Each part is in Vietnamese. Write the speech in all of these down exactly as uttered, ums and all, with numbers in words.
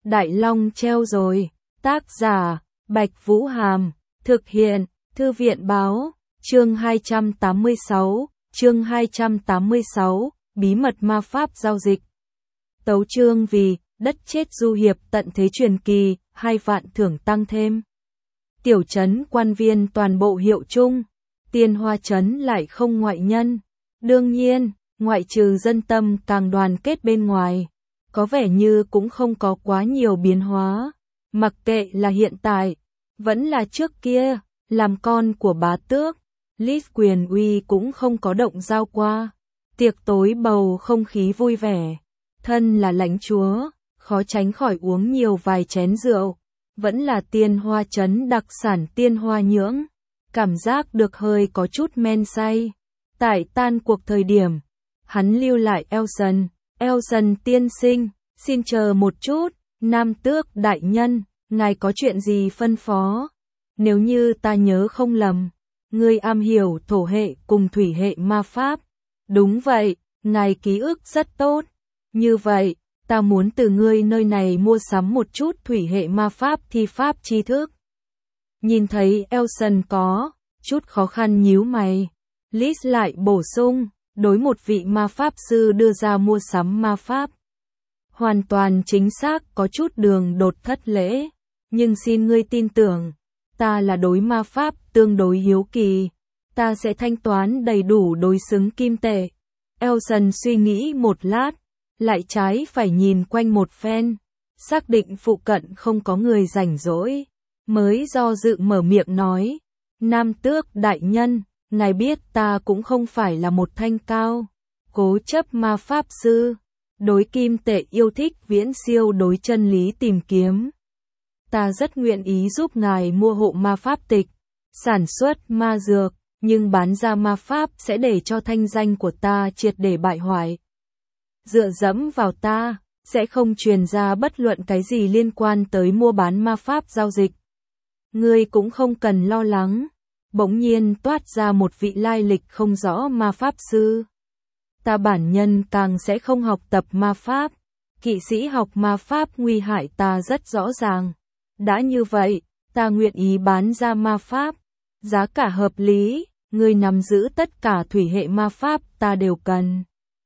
Đại Long treo rồi. Tác giả, Bạch Vũ Hàm. Thực hiện, Thư viện Báo. Chương hai trăm tám mươi sáu. Chương hai trăm tám mươi sáu. Bí mật ma pháp giao dịch. Tấu chương vì đất chết du hiệp tận thế truyền kỳ, hai vạn thưởng tăng thêm. Tiểu trấn quan viên toàn bộ hiệu chung. Tiên Hoa trấn lại không ngoại nhân. Đương nhiên, ngoại trừ dân tâm càng đoàn kết bên ngoài, có vẻ như cũng không có quá nhiều biến hóa. Mặc kệ là hiện tại, vẫn là trước kia, làm con của bá tước, Liz quyền uy cũng không có động dao qua. Tiệc tối bầu không khí vui vẻ. Thân là lãnh chúa, khó tránh khỏi uống nhiều vài chén rượu. Vẫn là Tiên Hoa trấn đặc sản tiên hoa nhưỡng. Cảm giác được hơi có chút men say. Tại tan cuộc thời điểm, hắn lưu lại Elson. Elson tiên sinh, xin chờ một chút, Nam Tước đại nhân, ngài có chuyện gì phân phó? Nếu như ta nhớ không lầm, ngươi am hiểu thổ hệ cùng thủy hệ ma pháp. Đúng vậy, ngài ký ức rất tốt. Như vậy, ta muốn từ ngươi nơi này mua sắm một chút thủy hệ ma pháp thi pháp tri thức. Nhìn thấy Elson có chút khó khăn nhíu mày, Liz lại bổ sung, đối một vị ma pháp sư đưa ra mua sắm ma pháp. Hoàn toàn chính xác, có chút đường đột thất lễ, nhưng xin ngươi tin tưởng, ta là đối ma pháp tương đối hiếu kỳ, ta sẽ thanh toán đầy đủ đối xứng kim tệ. Elson suy nghĩ một lát, lại trái phải nhìn quanh một phen, xác định phụ cận không có người rảnh rỗi, mới do dự mở miệng nói, Nam Tước đại nhân, ngài biết ta cũng không phải là một thanh cao cố chấp ma pháp sư, đối kim tệ yêu thích viễn siêu đối chân lý tìm kiếm. Ta rất nguyện ý giúp ngài mua hộ ma pháp tịch, sản xuất ma dược, nhưng bán ra ma pháp sẽ để cho thanh danh của ta triệt để bại hoại. Dựa dẫm vào ta, sẽ không truyền ra bất luận cái gì liên quan tới mua bán ma pháp giao dịch. Ngươi cũng không cần lo lắng. Bỗng nhiên toát ra một vị lai lịch không rõ ma pháp sư. Ta bản nhân càng sẽ không học tập ma pháp. Kỵ sĩ học ma pháp nguy hại ta rất rõ ràng. Đã như vậy, ta nguyện ý bán ra ma pháp. Giá cả hợp lý, ngươi nắm giữ tất cả thủy hệ ma pháp ta đều cần.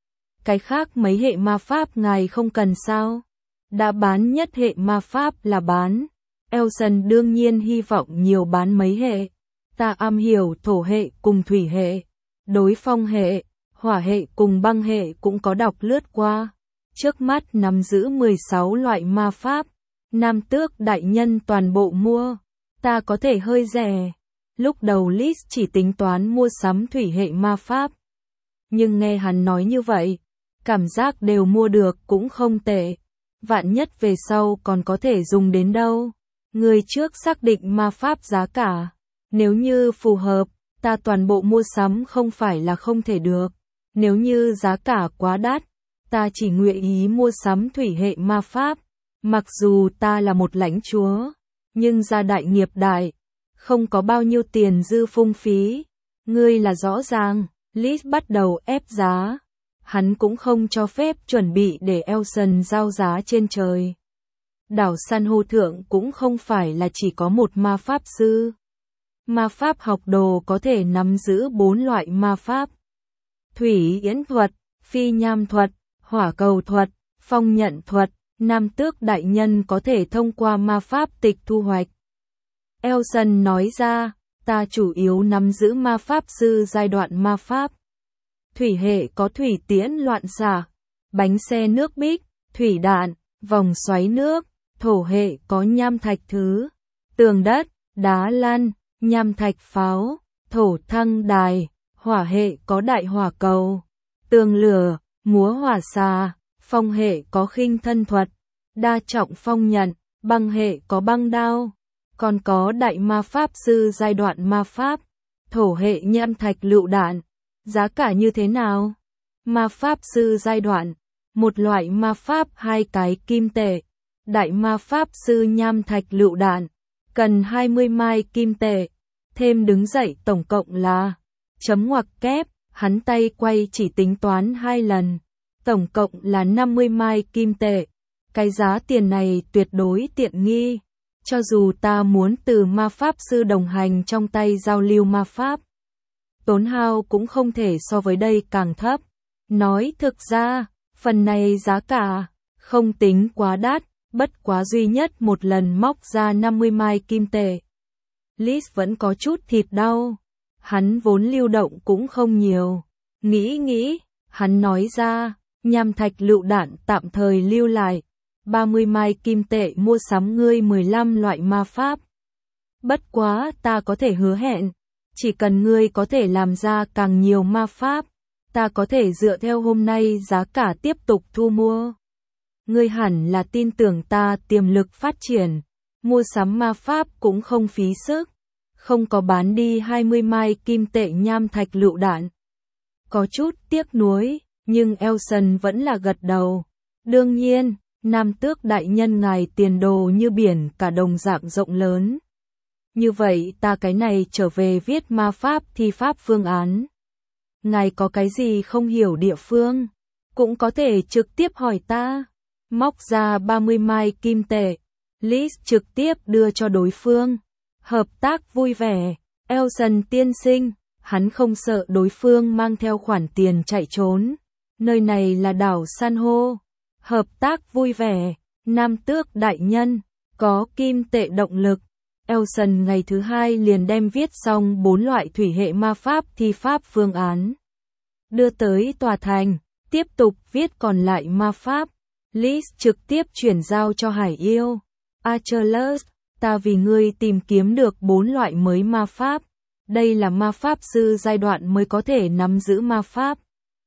Cái khác mấy hệ ma pháp ngài không cần sao? Đã bán nhất hệ ma pháp là bán. Elson đương nhiên hy vọng nhiều bán mấy hệ. Ta am hiểu thổ hệ cùng thủy hệ, đối phong hệ, hỏa hệ cùng băng hệ cũng có đọc lướt qua. Trước mắt nắm giữ mười sáu loại ma pháp, Nam Tước đại nhân toàn bộ mua, ta có thể hơi rẻ. Lúc đầu Liz chỉ tính toán mua sắm thủy hệ ma pháp. Nhưng nghe hắn nói như vậy, cảm giác đều mua được cũng không tệ. Vạn nhất về sau còn có thể dùng đến đâu. Người trước xác định ma pháp giá cả. Nếu như phù hợp, ta toàn bộ mua sắm không phải là không thể được. Nếu như giá cả quá đắt, ta chỉ nguyện ý mua sắm thủy hệ ma pháp. Mặc dù ta là một lãnh chúa, nhưng gia đại nghiệp đại, không có bao nhiêu tiền dư phung phí. Ngươi là rõ ràng, Liz bắt đầu ép giá. Hắn cũng không cho phép chuẩn bị để Elson giao giá trên trời. Đảo san hô thượng cũng không phải là chỉ có một ma pháp sư. Ma pháp học đồ có thể nắm giữ bốn loại ma pháp. Thủy yến thuật, phi nham thuật, hỏa cầu thuật, phong nhận thuật. Nam Tước đại nhân có thể thông qua ma pháp tịch thu hoạch. Elson nói ra, ta chủ yếu nắm giữ ma pháp sư giai đoạn ma pháp. Thủy hệ có thủy tiễn loạn xạ, bánh xe nước bích, thủy đạn, vòng xoáy nước. Thổ hệ có nham thạch thứ, tường đất, đá lăn, nham thạch pháo, thổ thăng đài. Hỏa hệ có đại hỏa cầu, tường lửa, múa hỏa xà. Phong hệ có khinh thân thuật, đa trọng phong nhận. Băng hệ có băng đao. Còn có đại ma pháp sư giai đoạn ma pháp. Thổ hệ nham thạch lựu đạn. Giá cả như thế nào? Ma pháp sư giai đoạn, một loại ma pháp hai cái kim tệ. Đại ma pháp sư nham thạch lựu đạn, cần hai mươi mai kim tệ. Thêm đứng dậy tổng cộng là chấm ngoặc kép, hắn tay quay chỉ tính toán hai lần. Tổng cộng là năm mươi mai kim tệ. Cái giá tiền này tuyệt đối tiện nghi. Cho dù ta muốn từ ma pháp sư đồng hành trong tay giao lưu ma pháp, tốn hao cũng không thể so với đây càng thấp. Nói thực ra, phần này giá cả không tính quá đắt, bất quá duy nhất một lần móc ra năm mươi mai kim tệ. Liz vẫn có chút thịt đau. Hắn vốn lưu động cũng không nhiều. Nghĩ nghĩ, hắn nói ra, nham thạch lựu đạn tạm thời lưu lại. ba mươi mai kim tệ mua sắm ngươi mười lăm loại ma pháp. Bất quá ta có thể hứa hẹn, chỉ cần ngươi có thể làm ra càng nhiều ma pháp, ta có thể dựa theo hôm nay giá cả tiếp tục thu mua. Ngươi hẳn là tin tưởng ta tiềm lực phát triển, mua sắm ma pháp cũng không phí sức, không có bán đi hai mươi mai kim tệ nham thạch lựu đạn. Có chút tiếc nuối, nhưng Elson vẫn là gật đầu. Đương nhiên, Nam Tước đại nhân ngài tiền đồ như biển cả đồng dạng rộng lớn. Như vậy ta cái này trở về viết ma pháp thi pháp phương án. Ngài có cái gì không hiểu địa phương, cũng có thể trực tiếp hỏi ta. Móc ra ba mươi mai kim tệ, Liz trực tiếp đưa cho đối phương. Hợp tác vui vẻ, Elson tiên sinh, hắn không sợ đối phương mang theo khoản tiền chạy trốn. Nơi này là đảo san hô. Hợp tác vui vẻ, Nam Tước đại nhân, có kim tệ động lực. Elson ngày thứ hai liền đem viết xong bốn loại thủy hệ ma pháp thi pháp phương án. Đưa tới tòa thành, tiếp tục viết còn lại ma pháp. Liz trực tiếp chuyển giao cho Hải Yêu. Achilles, ta vì ngươi tìm kiếm được bốn loại mới ma pháp. Đây là ma pháp sư giai đoạn mới có thể nắm giữ ma pháp.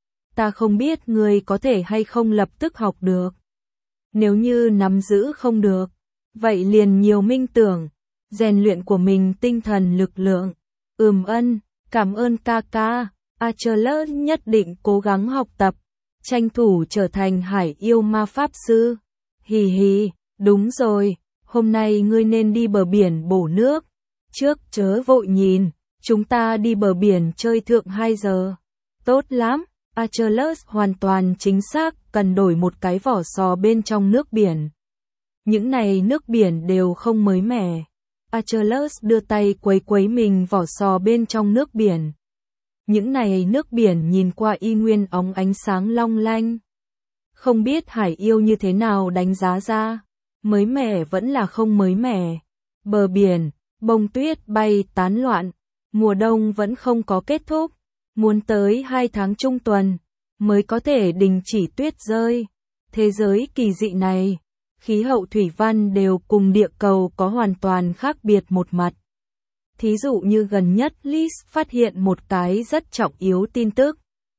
Ta không biết ngươi có thể hay không lập tức học được. Nếu như nắm giữ không được, vậy liền nhiều minh tưởng, rèn luyện của mình tinh thần lực lượng. Ừm ân, cảm ơn ca ca, Achilles nhất định cố gắng học tập, tranh thủ trở thành Hải Yêu ma pháp sư. Hì hì, đúng rồi, hôm nay ngươi nên đi bờ biển bổ nước. Trước chớ vội nhìn, chúng ta đi bờ biển chơi thượng hai giờ. Tốt lắm. Achilles hoàn toàn chính xác cần đổi một cái vỏ sò bên trong nước biển. Những này nước biển đều không mới mẻ. Achilles đưa tay quấy quấy mình vỏ sò bên trong nước biển. Những này nước biển nhìn qua y nguyên óng ánh sáng long lanh. Không biết Hải Yêu như thế nào đánh giá ra. Mới mẻ vẫn là không mới mẻ. Bờ biển, bông tuyết bay tán loạn. Mùa đông vẫn không có kết thúc. Muốn tới hai tháng trung tuần, mới có thể đình chỉ tuyết rơi. Thế giới kỳ dị này, khí hậu thủy văn đều cùng địa cầu có hoàn toàn khác biệt một mặt. Thí dụ như gần nhất Liz phát hiện một cái rất trọng yếu tin tức.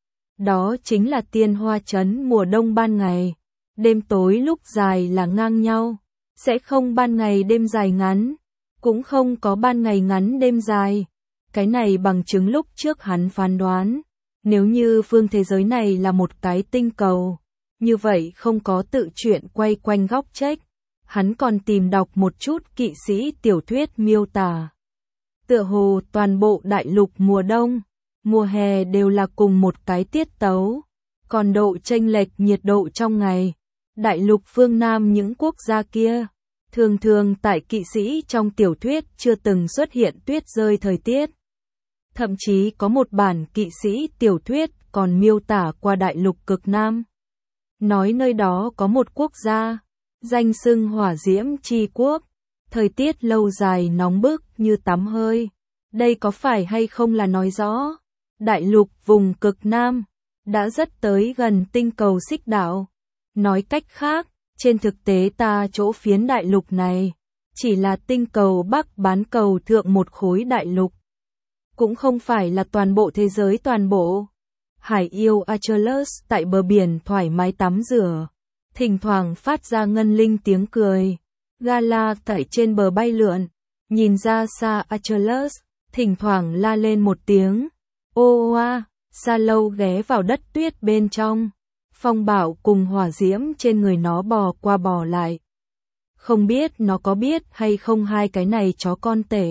Đó chính là Tiên Hoa Trấn mùa đông ban ngày, đêm tối lúc dài là ngang nhau, sẽ không ban ngày đêm dài ngắn, cũng không có ban ngày ngắn đêm dài. Cái này bằng chứng lúc trước hắn phán đoán, nếu như phương thế giới này là một cái tinh cầu, như vậy không có tự truyện quay quanh góc trách. Hắn còn tìm đọc một chút kỵ sĩ tiểu thuyết miêu tả. Tựa hồ toàn bộ đại lục mùa đông, mùa hè đều là cùng một cái tiết tấu, còn độ chênh lệch nhiệt độ trong ngày. Đại lục phương Nam những quốc gia kia, thường thường tại kỵ sĩ trong tiểu thuyết chưa từng xuất hiện tuyết rơi thời tiết. Thậm chí có một bản kỵ sĩ tiểu thuyết còn miêu tả qua đại lục cực Nam. Nói nơi đó có một quốc gia, danh xưng hỏa diễm chi quốc, thời tiết lâu dài nóng bức như tắm hơi. Đây có phải hay không là nói rõ, đại lục vùng cực Nam, đã rất tới gần tinh cầu Xích Đạo. Nói cách khác, trên thực tế ta chỗ phiến đại lục này, chỉ là tinh cầu Bắc bán cầu thượng một khối đại lục. Cũng không phải là toàn bộ thế giới toàn bộ. Hải Yêu Achilles tại bờ biển thoải mái tắm rửa, thỉnh thoảng phát ra ngân linh tiếng cười. Gala tại trên bờ bay lượn, nhìn ra xa Achilles, thỉnh thoảng la lên một tiếng. Ô oa, Sa Lâu ghé vào đất tuyết bên trong. Phong bạo cùng hỏa diễm trên người nó bò qua bò lại. Không biết nó có biết hay không hai cái này chó con tể.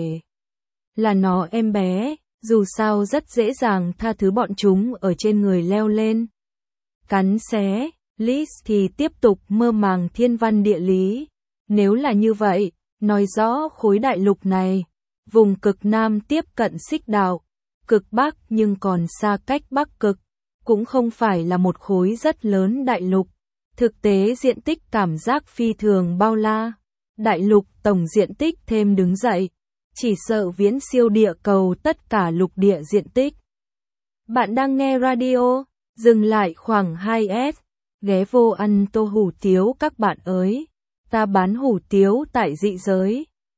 Là nó em bé, dù sao rất dễ dàng tha thứ bọn chúng ở trên người leo lên. Cắn xé, List thì tiếp tục mơ màng thiên văn địa lý. Nếu là như vậy, nói rõ khối đại lục này, vùng cực Nam tiếp cận xích đạo, cực Bắc nhưng còn xa cách Bắc cực, cũng không phải là một khối rất lớn đại lục. Thực tế diện tích cảm giác phi thường bao la. Đại lục tổng diện tích thêm đứng dậy, chỉ sợ viễn siêu địa cầu tất cả lục địa diện tích. Bạn đang nghe radio, dừng lại khoảng hai S, ghé vô ăn tô hủ tiếu các bạn ơi. Ta bán hủ tiếu tại dị giới.